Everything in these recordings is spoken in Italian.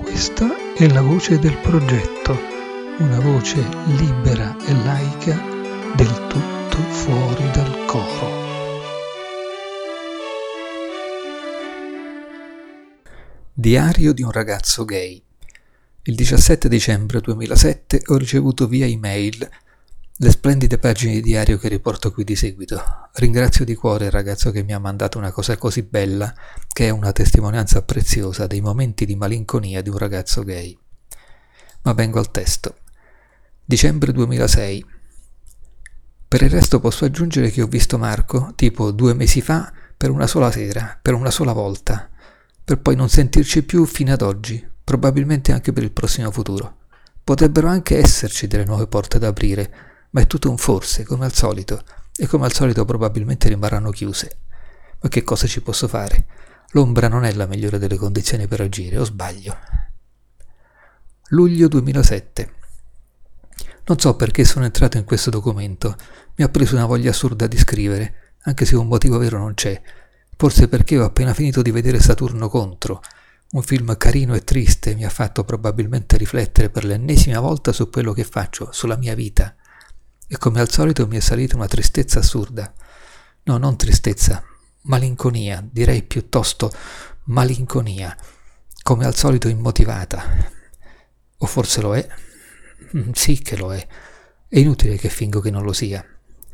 Questa è la voce del progetto, una voce libera e laica, del tutto fuori dal coro. Diario di un ragazzo gay. Il 17 dicembre 2007 ho ricevuto via email le splendide pagine di diario che riporto qui di seguito. Ringrazio di cuore il ragazzo che mi ha mandato una cosa così bella, che è una testimonianza preziosa dei momenti di malinconia di un ragazzo gay. Ma vengo al testo. Dicembre 2006. Per il resto posso aggiungere che ho visto Marco tipo 2 mesi fa per una sola sera, per una sola volta, per poi non sentirci più fino ad oggi, probabilmente anche per il prossimo futuro. Potrebbero anche esserci delle nuove porte da aprire, ma è tutto un forse, come al solito, e come al solito probabilmente rimarranno chiuse. Ma che cosa ci posso fare? L'ombra non è la migliore delle condizioni per agire, o sbaglio? Luglio 2007. Non so perché sono entrato in questo documento, mi ha preso una voglia assurda di scrivere, anche se un motivo vero non c'è. Forse perché ho appena finito di vedere Saturno contro, un film carino e triste, mi ha fatto probabilmente riflettere per l'ennesima volta su quello che faccio, sulla mia vita. E come al solito mi è salita una tristezza assurda. No, non tristezza, malinconia, direi piuttosto malinconia, come al solito immotivata. O forse lo è? Sì che lo è. È inutile che fingo che non lo sia.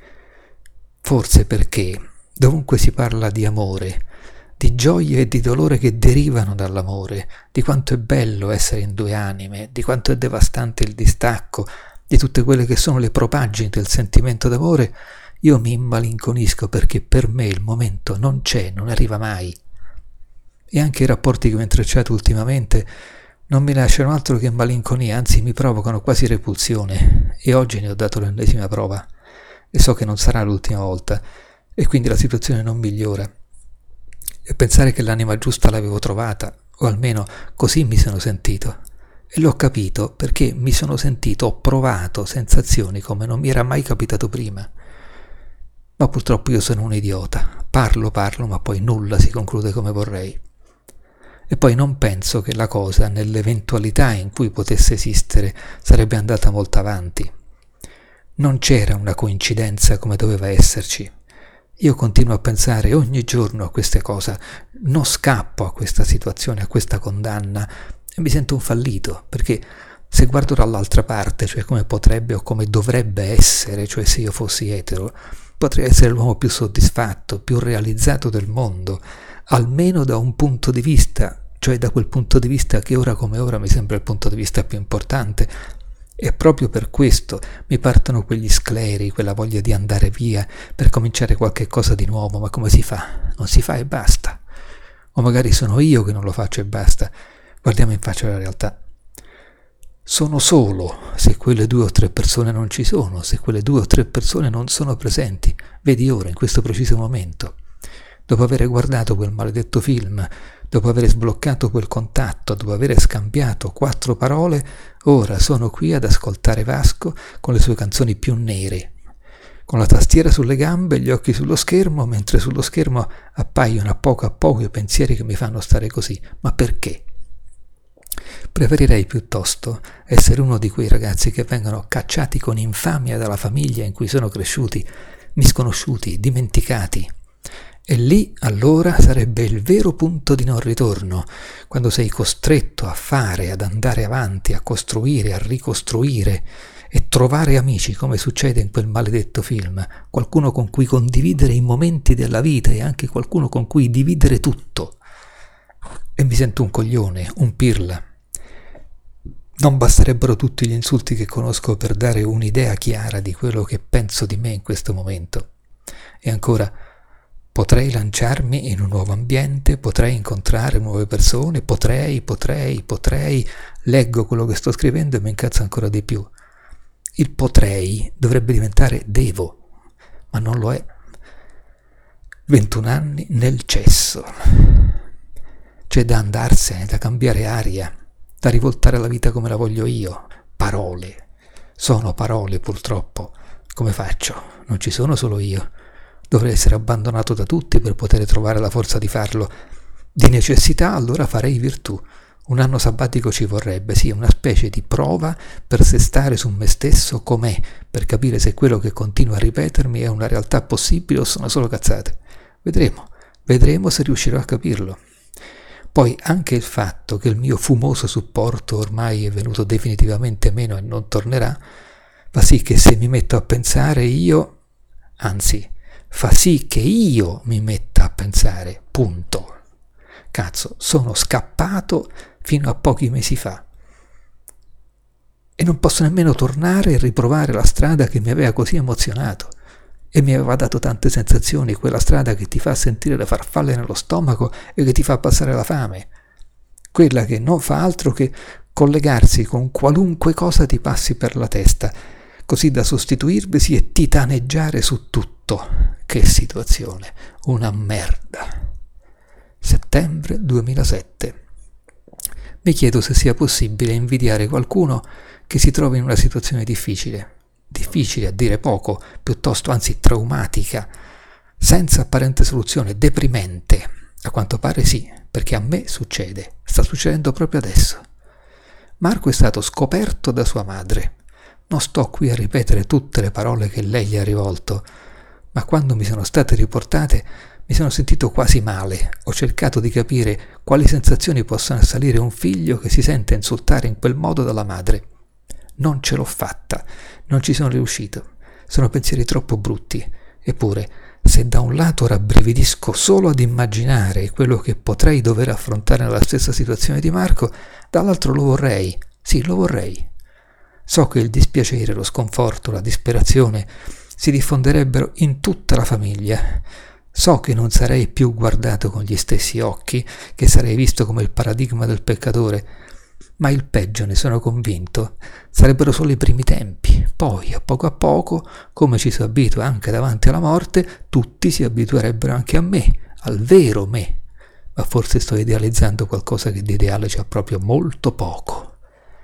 Forse perché dovunque si parla di amore, di gioie e di dolore che derivano dall'amore, di quanto è bello essere in due anime, di quanto è devastante il distacco, di tutte quelle che sono le propaggini del sentimento d'amore, io mi immalinconisco perché per me il momento non c'è, non arriva mai. E anche i rapporti che ho intrecciato ultimamente non mi lasciano altro che malinconia, anzi mi provocano quasi repulsione, e oggi ne ho dato l'ennesima prova, e so che non sarà l'ultima volta, e quindi la situazione non migliora. E pensare che l'anima giusta l'avevo trovata, o almeno così mi sono sentito. E l'ho capito perché mi sono sentito, ho provato sensazioni come non mi era mai capitato prima. Ma purtroppo io sono un idiota. Parlo, ma poi nulla si conclude come vorrei. E poi non penso che la cosa, nell'eventualità in cui potesse esistere, sarebbe andata molto avanti. Non c'era una coincidenza come doveva esserci. Io continuo a pensare ogni giorno a queste cose, non scappo a questa situazione, a questa condanna, e mi sento un fallito, perché se guardo dall'altra parte, cioè come potrebbe o come dovrebbe essere, cioè se io fossi etero, potrei essere l'uomo più soddisfatto, più realizzato del mondo, almeno da un punto di vista, cioè da quel punto di vista che ora come ora mi sembra il punto di vista più importante. E proprio per questo mi partono quegli scleri, quella voglia di andare via per cominciare qualche cosa di nuovo, ma come si fa? Non si fa e basta. O magari sono io che non lo faccio e basta. Guardiamo in faccia la realtà. Sono solo se quelle 2 o 3 persone non ci sono, se quelle 2 o 3 persone non sono presenti. Vedi ora, in questo preciso momento. Dopo aver guardato quel maledetto film, dopo aver sbloccato quel contatto, dopo aver scambiato 4 parole, ora sono qui ad ascoltare Vasco con le sue canzoni più nere, con la tastiera sulle gambe e gli occhi sullo schermo, mentre sullo schermo appaiono a poco i pensieri che mi fanno stare così. Ma perché? Preferirei piuttosto essere uno di quei ragazzi che vengono cacciati con infamia dalla famiglia in cui sono cresciuti, misconosciuti, dimenticati. E lì allora sarebbe il vero punto di non ritorno, quando sei costretto a fare, ad andare avanti, a costruire, a ricostruire e trovare amici come succede in quel maledetto film, qualcuno con cui condividere i momenti della vita e anche qualcuno con cui dividere tutto. E mi sento un coglione, un pirla. Non basterebbero tutti gli insulti che conosco per dare un'idea chiara di quello che penso di me in questo momento. E ancora, potrei lanciarmi in un nuovo ambiente, potrei incontrare nuove persone, potrei, leggo quello che sto scrivendo e mi incazzo ancora di più. Il potrei dovrebbe diventare devo, ma non lo è. 21 anni nel cesso. C'è da andarsene, da cambiare aria, da rivoltare la vita come la voglio io. Parole. Sono parole, purtroppo. Come faccio? Non ci sono solo io. Dovrei essere abbandonato da tutti per poter trovare la forza di farlo. Di necessità allora farei virtù. Un anno sabbatico ci vorrebbe, sì, una specie di prova per sestare su me stesso com'è, per capire se quello che continuo a ripetermi è una realtà possibile o sono solo cazzate. Vedremo se riuscirò a capirlo. Poi anche il fatto che il mio fumoso supporto ormai è venuto definitivamente meno e non tornerà, fa sì che se mi metto a pensare fa sì che io mi metta a pensare, punto. Cazzo, sono scappato fino a pochi mesi fa e non posso nemmeno tornare e riprovare la strada che mi aveva così emozionato e mi aveva dato tante sensazioni, quella strada che ti fa sentire le farfalle nello stomaco e che ti fa passare la fame, quella che non fa altro che collegarsi con qualunque cosa ti passi per la testa, così da sostituirvisi e titaneggiare su tutto. Che situazione, una merda. Settembre 2007. Mi chiedo se sia possibile invidiare qualcuno che si trova in una situazione difficile a dire poco, piuttosto anzi traumatica, senza apparente soluzione, deprimente. A quanto pare sì, perché a me succede, sta succedendo proprio adesso. Marco è stato scoperto da sua madre. Non sto qui a ripetere tutte le parole che lei gli ha rivolto, ma quando mi sono state riportate mi sono sentito quasi male. Ho cercato di capire quali sensazioni possono assalire un figlio che si sente insultare in quel modo dalla madre. Non ce l'ho fatta, non ci sono riuscito. Sono pensieri troppo brutti. Eppure, se da un lato rabbrividisco solo ad immaginare quello che potrei dover affrontare nella stessa situazione di Marco, dall'altro lo vorrei. Sì, lo vorrei. So che il dispiacere, lo sconforto, la disperazione si diffonderebbero in tutta la famiglia. So che non sarei più guardato con gli stessi occhi, che sarei visto come il paradigma del peccatore, ma il peggio, ne sono convinto, sarebbero solo i primi tempi. Poi, a poco, come ci si abitua anche davanti alla morte, tutti si abituerebbero anche a me, al vero me. Ma forse sto idealizzando qualcosa che di ideale c'ha proprio molto poco.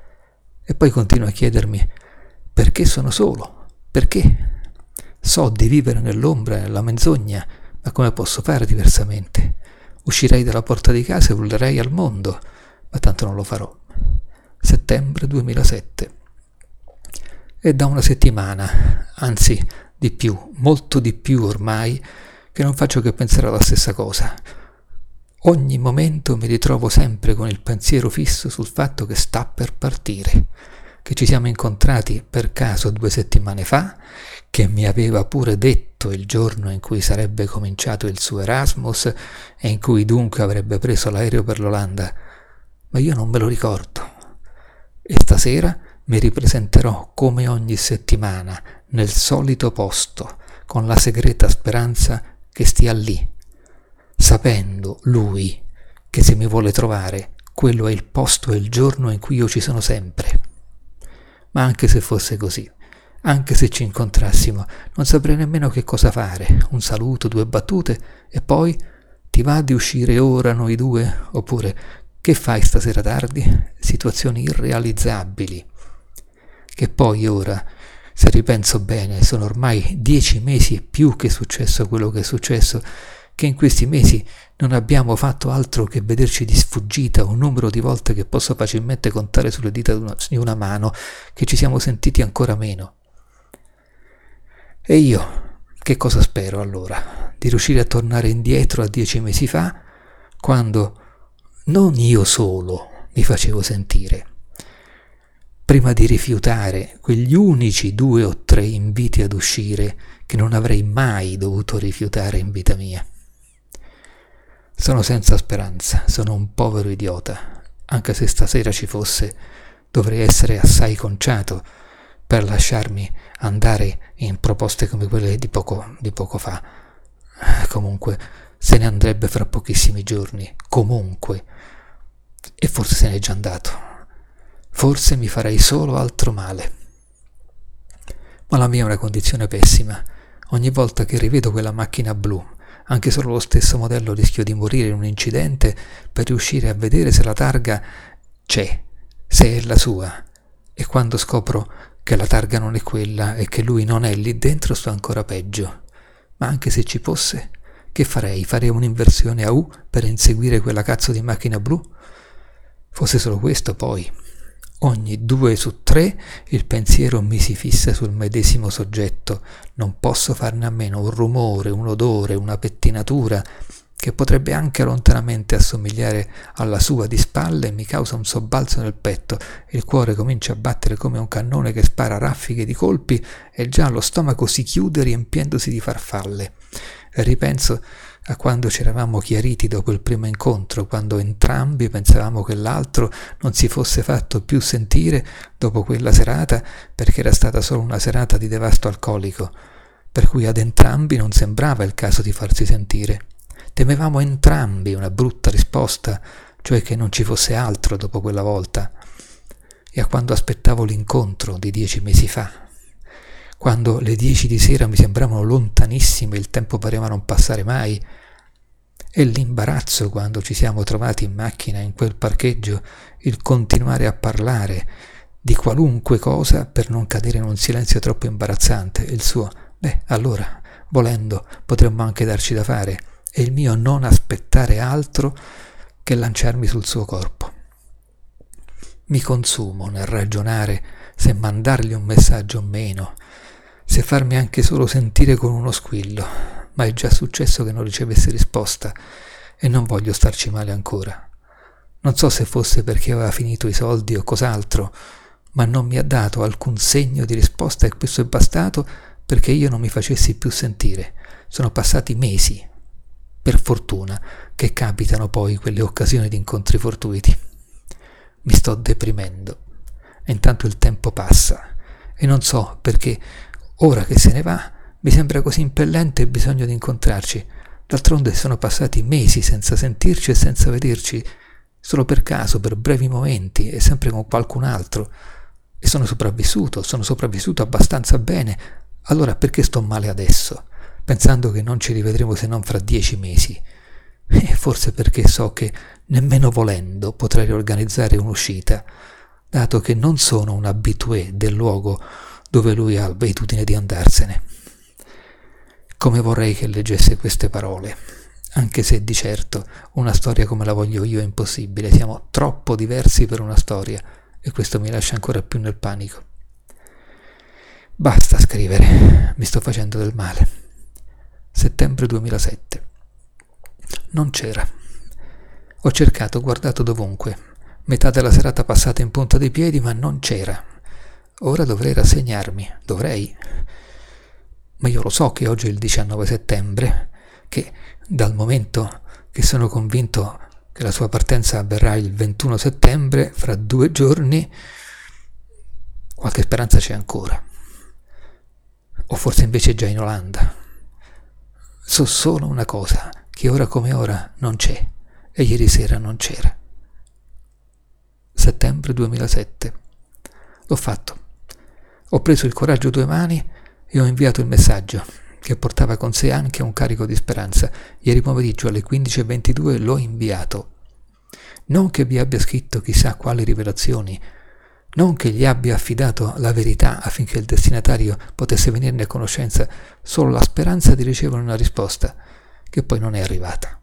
E poi continuo a chiedermi, perché sono solo? Perché? So di vivere nell'ombra e nella menzogna, ma come posso fare diversamente? Uscirei dalla porta di casa e urlerei al mondo, ma tanto non lo farò. Settembre 2007. È da una settimana, anzi di più, molto di più ormai, che non faccio che pensare alla stessa cosa. Ogni momento mi ritrovo sempre con il pensiero fisso sul fatto che sta per partire, che ci siamo incontrati per caso 2 settimane fa, che mi aveva pure detto il giorno in cui sarebbe cominciato il suo Erasmus e in cui dunque avrebbe preso l'aereo per l'Olanda, ma io non me lo ricordo. E stasera mi ripresenterò come ogni settimana, nel solito posto, con la segreta speranza che stia lì, sapendo lui che se mi vuole trovare, quello è il posto e il giorno in cui io ci sono sempre. Ma anche se fosse così, anche se ci incontrassimo, non saprei nemmeno che cosa fare. Un saluto, 2 battute e poi ti va di uscire ora noi 2? Oppure che fai stasera tardi? Situazioni irrealizzabili. Che poi ora, se ripenso bene, sono ormai 10 mesi e più che è successo quello che è successo, che in questi mesi non abbiamo fatto altro che vederci di sfuggita un numero di volte che posso facilmente contare sulle dita di una mano, che ci siamo sentiti ancora meno. E io, che cosa spero allora? Di riuscire a tornare indietro a 10 mesi fa, quando non io solo mi facevo sentire, prima di rifiutare quegli unici 2 o 3 inviti ad uscire che non avrei mai dovuto rifiutare in vita mia. Sono senza speranza, sono un povero idiota. Anche se stasera ci fosse, dovrei essere assai conciato per lasciarmi andare in proposte come quelle di poco fa. Comunque, se ne andrebbe fra pochissimi giorni. Comunque. E forse se n'è già andato. Forse mi farei solo altro male. Ma la mia è una condizione pessima. Ogni volta che rivedo quella macchina blu, anche solo lo stesso modello, rischio di morire in un incidente per riuscire a vedere se la targa c'è, se è la sua. E quando scopro che la targa non è quella e che lui non è lì dentro, sto ancora peggio. Ma anche se ci fosse, che farei? Farei un'inversione a U per inseguire quella cazzo di macchina blu? Fosse solo questo, poi, ogni 2 su 3 il pensiero mi si fissa sul medesimo soggetto. Non posso farne a meno. Un rumore, un odore, una pettinatura che potrebbe anche lontanamente assomigliare alla sua di spalle mi causa un sobbalzo nel petto, il cuore comincia a battere come un cannone che spara raffiche di colpi e già lo stomaco si chiude riempiendosi di farfalle. E ripenso a quando ci eravamo chiariti dopo il primo incontro, quando entrambi pensavamo che l'altro non si fosse fatto più sentire dopo quella serata, perché era stata solo una serata di devasto alcolico, per cui ad entrambi non sembrava il caso di farsi sentire. Temevamo entrambi una brutta risposta, cioè che non ci fosse altro dopo quella volta. E a quando aspettavo l'incontro di 10 mesi fa, quando le 10 di sera mi sembravano lontanissime, il tempo pareva non passare mai, e l'imbarazzo quando ci siamo trovati in macchina in quel parcheggio, il continuare a parlare di qualunque cosa per non cadere in un silenzio troppo imbarazzante, il suo allora, volendo, potremmo anche darci da fare, e il mio non aspettare altro che lanciarmi sul suo corpo. Mi consumo nel ragionare se mandargli un messaggio o meno, se farmi anche solo sentire con uno squillo, ma è già successo che non ricevesse risposta e non voglio starci male ancora. Non so se fosse perché aveva finito i soldi o cos'altro, ma non mi ha dato alcun segno di risposta e questo è bastato perché io non mi facessi più sentire. Sono passati mesi, per fortuna, che capitano poi quelle occasioni di incontri fortuiti. Mi sto deprimendo e intanto il tempo passa e non so perché ora che se ne va mi sembra così impellente il bisogno di incontrarci. D'altronde sono passati mesi senza sentirci e senza vederci, solo per caso, per brevi momenti e sempre con qualcun altro, e sono sopravvissuto abbastanza bene. Allora perché sto male adesso, pensando che non ci rivedremo se non fra 10 mesi? E forse perché so che, nemmeno volendo, potrei riorganizzare un'uscita, dato che non sono un habitué del luogo dove lui ha l'abitudine di andarsene. Come vorrei che leggesse queste parole, anche se di certo una storia come la voglio io è impossibile, siamo troppo diversi per una storia e questo mi lascia ancora più nel panico. Basta scrivere, mi sto facendo del male. Settembre 2007. Non c'era. Ho cercato, guardato dovunque. Metà della serata passata in punta dei piedi, ma non c'era. Ora dovrei rassegnarmi, ma io lo so che oggi è il 19 settembre, che dal momento che sono convinto che la sua partenza avverrà il 21 settembre, fra 2 giorni, qualche speranza c'è ancora. O forse invece è già in Olanda. So solo una cosa, che ora come ora non c'è, e ieri sera non c'era. Settembre 2007. L'ho fatto. Ho preso il coraggio a 2 mani e ho inviato il messaggio, che portava con sé anche un carico di speranza. Ieri pomeriggio alle 15:22 l'ho inviato. Non che vi abbia scritto chissà quali rivelazioni, non che gli abbia affidato la verità affinché il destinatario potesse venirne a conoscenza, solo la speranza di ricevere una risposta, che poi non è arrivata.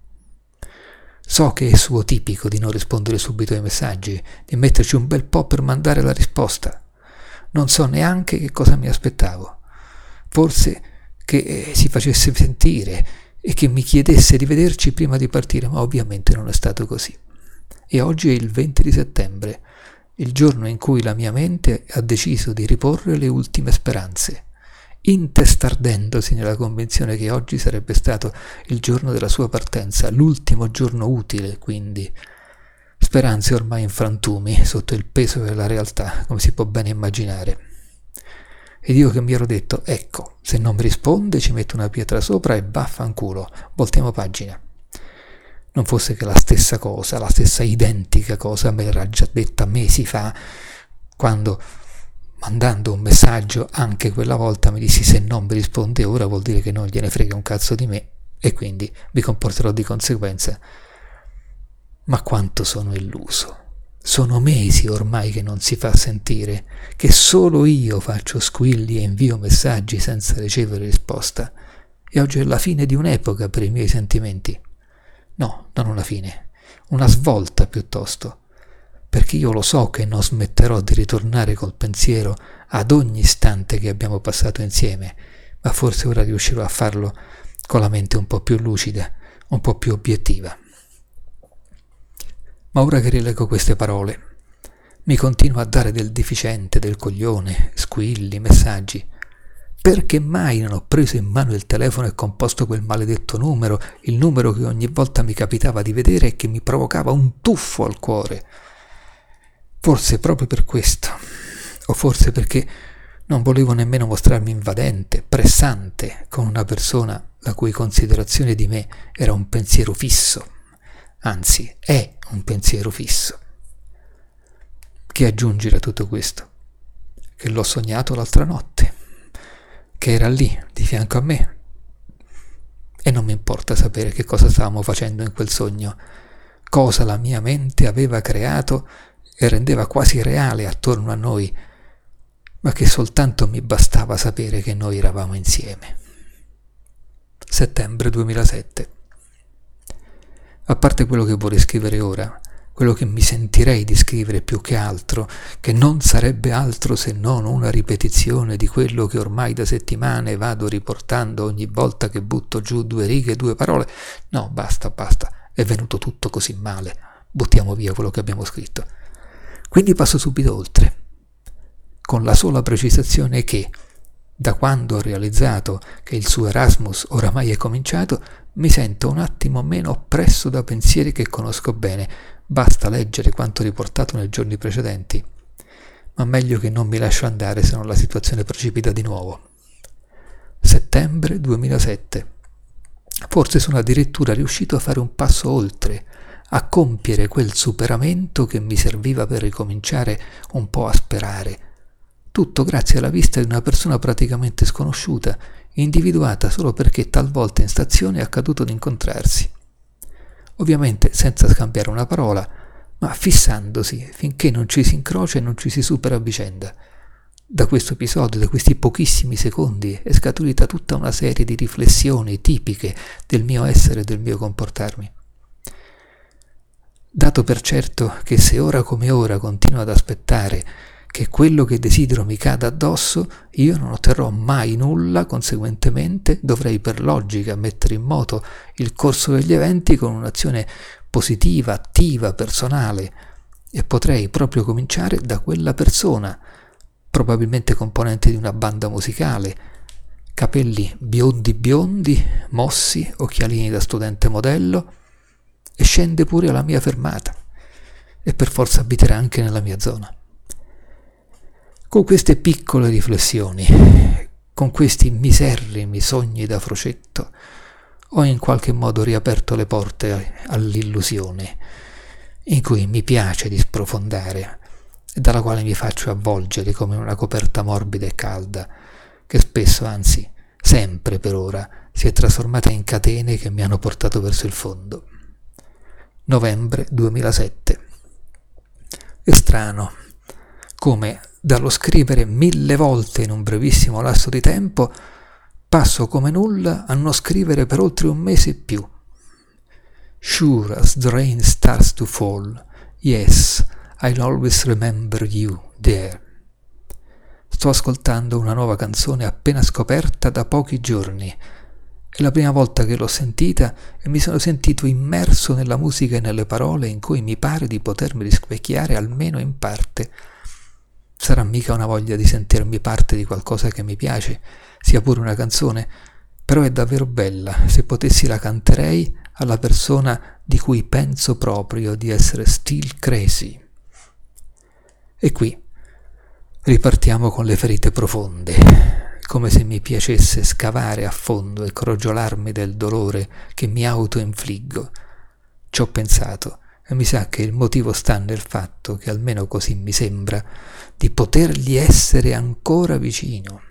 So che è suo tipico di non rispondere subito ai messaggi, di metterci un bel po' per mandare la risposta. Non so neanche che cosa mi aspettavo. Forse che si facesse sentire e che mi chiedesse di vederci prima di partire, ma ovviamente non è stato così. E oggi è il 20 di settembre, il giorno in cui la mia mente ha deciso di riporre le ultime speranze, intestardendosi nella convinzione che oggi sarebbe stato il giorno della sua partenza, l'ultimo giorno utile, quindi. Speranze ormai in frantumi sotto il peso della realtà, come si può bene immaginare. Ed io che mi ero detto, ecco, se non mi risponde ci metto una pietra sopra e vaffanculo, voltiamo pagina. Non fosse che la stessa cosa, la stessa identica cosa me l'era già detta mesi fa, quando, mandando un messaggio, anche quella volta mi dissi se non mi risponde ora vuol dire che non gliene frega un cazzo di me e quindi mi comporterò di conseguenza. Ma quanto sono illuso. Sono mesi ormai che non si fa sentire, che solo io faccio squilli e invio messaggi senza ricevere risposta. E oggi è la fine di un'epoca per i miei sentimenti. No, non una fine, una svolta piuttosto. perché io lo so che non smetterò di ritornare col pensiero ad ogni istante che abbiamo passato insieme, ma forse ora riuscirò a farlo con la mente un po' più lucida, un po' più obiettiva. Ma ora che rileggo queste parole, mi continua a dare del deficiente, del coglione, squilli, messaggi. Perché mai non ho preso in mano il telefono e composto quel maledetto numero, il numero che ogni volta mi capitava di vedere e che mi provocava un tuffo al cuore? Forse proprio per questo, o forse perché non volevo nemmeno mostrarmi invadente, pressante, con una persona la cui considerazione di me era un pensiero fisso, anzi è un pensiero fisso. Che aggiungere a tutto questo? Che l'ho sognato l'altra notte, che era lì, di fianco a me, e non mi importa sapere che cosa stavamo facendo in quel sogno, cosa la mia mente aveva creato e rendeva quasi reale attorno a noi, ma che soltanto mi bastava sapere che noi eravamo insieme. Settembre 2007. A parte quello che vorrei scrivere ora, quello che mi sentirei di scrivere più che altro, che non sarebbe altro se non una ripetizione di quello che ormai da settimane vado riportando ogni volta che butto giù 2 righe, 2 parole. No, basta, è venuto tutto così male, buttiamo via quello che abbiamo scritto. Quindi passo subito oltre, con la sola precisazione che, da quando ho realizzato che il suo Erasmus oramai è cominciato, mi sento un attimo meno oppresso da pensieri che conosco bene. Basta leggere quanto riportato nei giorni precedenti, ma meglio che non mi lascio andare se non la situazione precipita di nuovo. Settembre 2007. Forse sono addirittura riuscito a fare un passo oltre, a compiere quel superamento che mi serviva per ricominciare un po' a sperare. Tutto grazie alla vista di una persona praticamente sconosciuta, individuata solo perché talvolta in stazione è accaduto di incontrarsi. Ovviamente senza scambiare una parola, ma fissandosi finché non ci si incrocia e non ci si supera a vicenda. Da questo episodio, da questi pochissimi secondi, è scaturita tutta una serie di riflessioni tipiche del mio essere e del mio comportarmi. Dato per certo che se ora come ora continuo ad aspettare che quello che desidero mi cada addosso, io non otterrò mai nulla, conseguentemente dovrei per logica mettere in moto il corso degli eventi con un'azione positiva, attiva, personale, e potrei proprio cominciare da quella persona, probabilmente componente di una banda musicale, capelli biondi, mossi, occhialini da studente modello, e scende pure alla mia fermata, e per forza abiterà anche nella mia zona. Con queste piccole riflessioni, con questi miserrimi sogni da frocetto, ho in qualche modo riaperto le porte all'illusione, in cui mi piace di sprofondare e dalla quale mi faccio avvolgere come in una coperta morbida e calda, che spesso, anzi sempre per ora, si è trasformata in catene che mi hanno portato verso il fondo. Novembre 2007. È strano come dallo scrivere 1000 volte in un brevissimo lasso di tempo passo come nulla a non scrivere per oltre un mese e più. Sure as the rain starts to fall, yes, I'll always remember you, dear. Sto ascoltando una nuova canzone appena scoperta da pochi giorni. È la prima volta che l'ho sentita e mi sono sentito immerso nella musica e nelle parole in cui mi pare di potermi rispecchiare almeno in parte. Sarà mica una voglia di sentirmi parte di qualcosa che mi piace, sia pure una canzone, però è davvero bella. Se potessi la canterei alla persona di cui penso proprio di essere still crazy. E qui ripartiamo con le ferite profonde, come se mi piacesse scavare a fondo e crogiolarmi del dolore che mi autoinfliggo. Ci ho pensato e mi sa che il motivo sta nel fatto che, almeno così mi sembra, di potergli essere ancora vicino,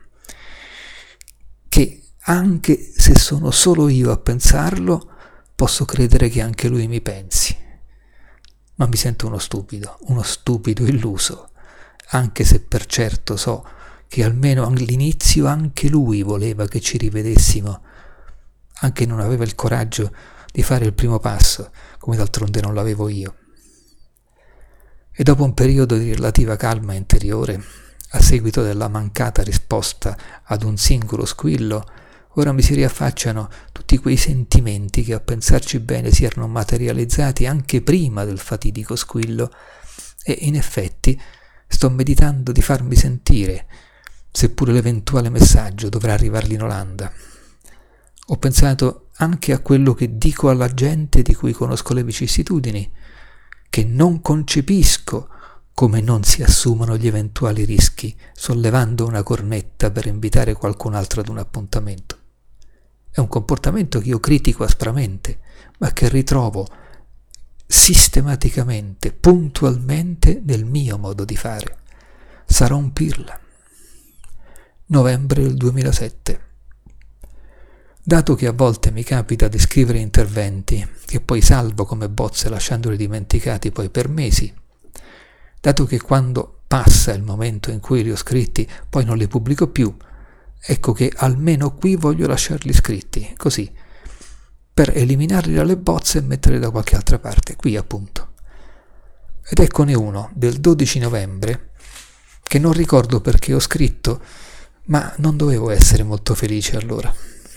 che anche se sono solo io a pensarlo, posso credere che anche lui mi pensi. Ma mi sento uno stupido illuso, anche se per certo so che almeno all'inizio anche lui voleva che ci rivedessimo, anche non aveva il coraggio di fare il primo passo, come d'altronde non l'avevo io. e dopo un periodo di relativa calma interiore, a seguito della mancata risposta ad un singolo squillo, ora mi si riaffacciano tutti quei sentimenti che a pensarci bene si erano materializzati anche prima del fatidico squillo, e in effetti sto meditando di farmi sentire, seppure l'eventuale messaggio dovrà arrivarli in Olanda. Ho pensato anche a quello che dico alla gente di cui conosco le vicissitudini, che non concepisco come non si assumano gli eventuali rischi sollevando una cornetta per invitare qualcun altro ad un appuntamento. È un comportamento che io critico aspramente, ma che ritrovo sistematicamente, puntualmente nel mio modo di fare. Sarò un pirla. Novembre del 2007. Dato che a volte mi capita di scrivere interventi che poi salvo come bozze lasciandoli dimenticati poi per mesi, dato che quando passa il momento in cui li ho scritti poi non li pubblico più, ecco che almeno qui voglio lasciarli scritti, così, per eliminarli dalle bozze e metterli da qualche altra parte, qui appunto. Ed eccone uno del 12 novembre che non ricordo perché ho scritto, ma non dovevo essere molto felice allora.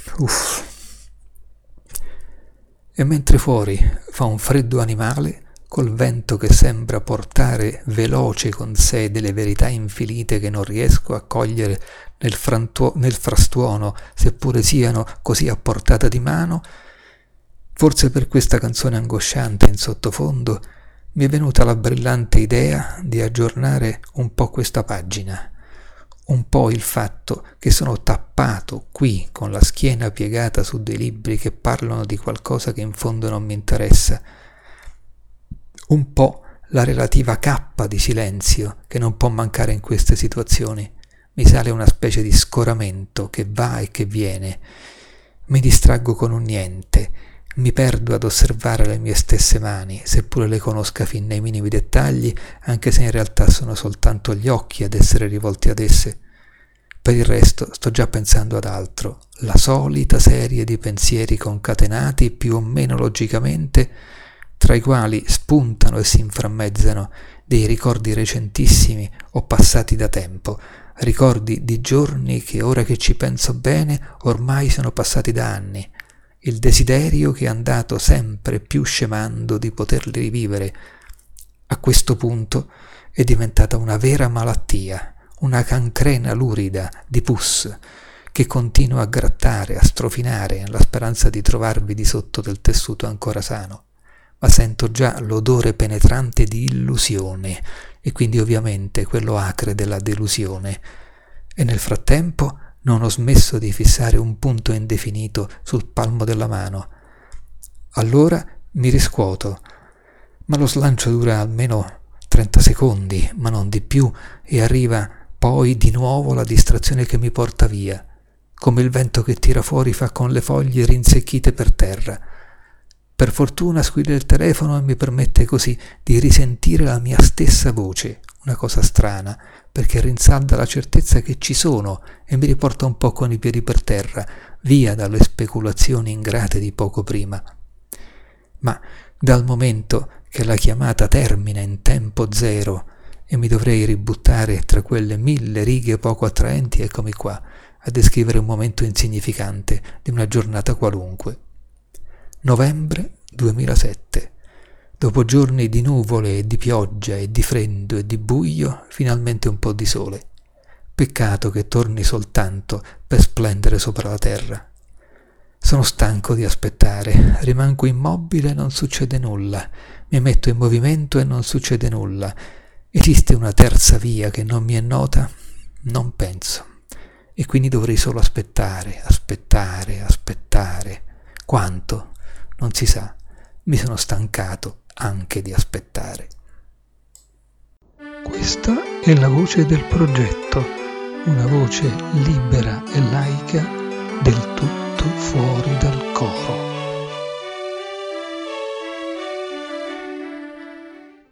E mentre fuori fa un freddo animale, col vento che sembra portare veloce con sé delle verità infinite che non riesco a cogliere nel frastuono, seppure siano così a portata di mano, forse per questa canzone angosciante in sottofondo mi è venuta la brillante idea di aggiornare un po' questa pagina, un po' il fatto che sono tappato qui con la schiena piegata su dei libri che parlano di qualcosa che in fondo non mi interessa, un po' la relativa cappa di silenzio che non può mancare in queste situazioni. Mi sale una specie di scoramento che va e che viene, mi distraggo con un niente, mi perdo ad osservare le mie stesse mani, seppure le conosca fin nei minimi dettagli, anche se in realtà sono soltanto gli occhi ad essere rivolti ad esse. Per il resto sto già pensando ad altro, la solita serie di pensieri concatenati più o meno logicamente, tra i quali spuntano e si inframmezzano dei ricordi recentissimi o passati da tempo, ricordi di giorni che ora che ci penso bene ormai sono passati da anni, il desiderio che è andato sempre più scemando di poterli rivivere. A questo punto è diventata una vera malattia, una cancrena lurida di pus che continua a grattare, a strofinare nella speranza di trovarvi di sotto del tessuto ancora sano. Ma sento già l'odore penetrante di illusione e quindi ovviamente quello acre della delusione. E nel frattempo non ho smesso di fissare un punto indefinito sul palmo della mano. Allora mi riscuoto, ma lo slancio dura almeno 30 secondi, ma non di più, e arriva poi di nuovo la distrazione che mi porta via, come il vento che tira fuori fa con le foglie rinsecchite per terra. Per fortuna squilla il telefono e mi permette così di risentire la mia stessa voce, una cosa strana, perché rinsalda la certezza che ci sono e mi riporta un po' con i piedi per terra, via dalle speculazioni ingrate di poco prima. Ma dal momento che la chiamata termina in tempo zero e mi dovrei ributtare tra quelle 1000 righe poco attraenti, eccomi qua, a descrivere un momento insignificante di una giornata qualunque. Novembre 2007. Dopo giorni di nuvole e di pioggia e di freddo e di buio, finalmente un po' di sole. Peccato che torni soltanto per splendere sopra la terra. Sono stanco di aspettare, rimango immobile e non succede nulla. Mi metto in movimento e non succede nulla. Esiste una terza via che non mi è nota? Non penso. E quindi dovrei solo aspettare. Quanto? Non si sa. Mi sono stancato anche di aspettare. Questa è la voce del progetto, una voce libera e laica, del tutto fuori dal coro.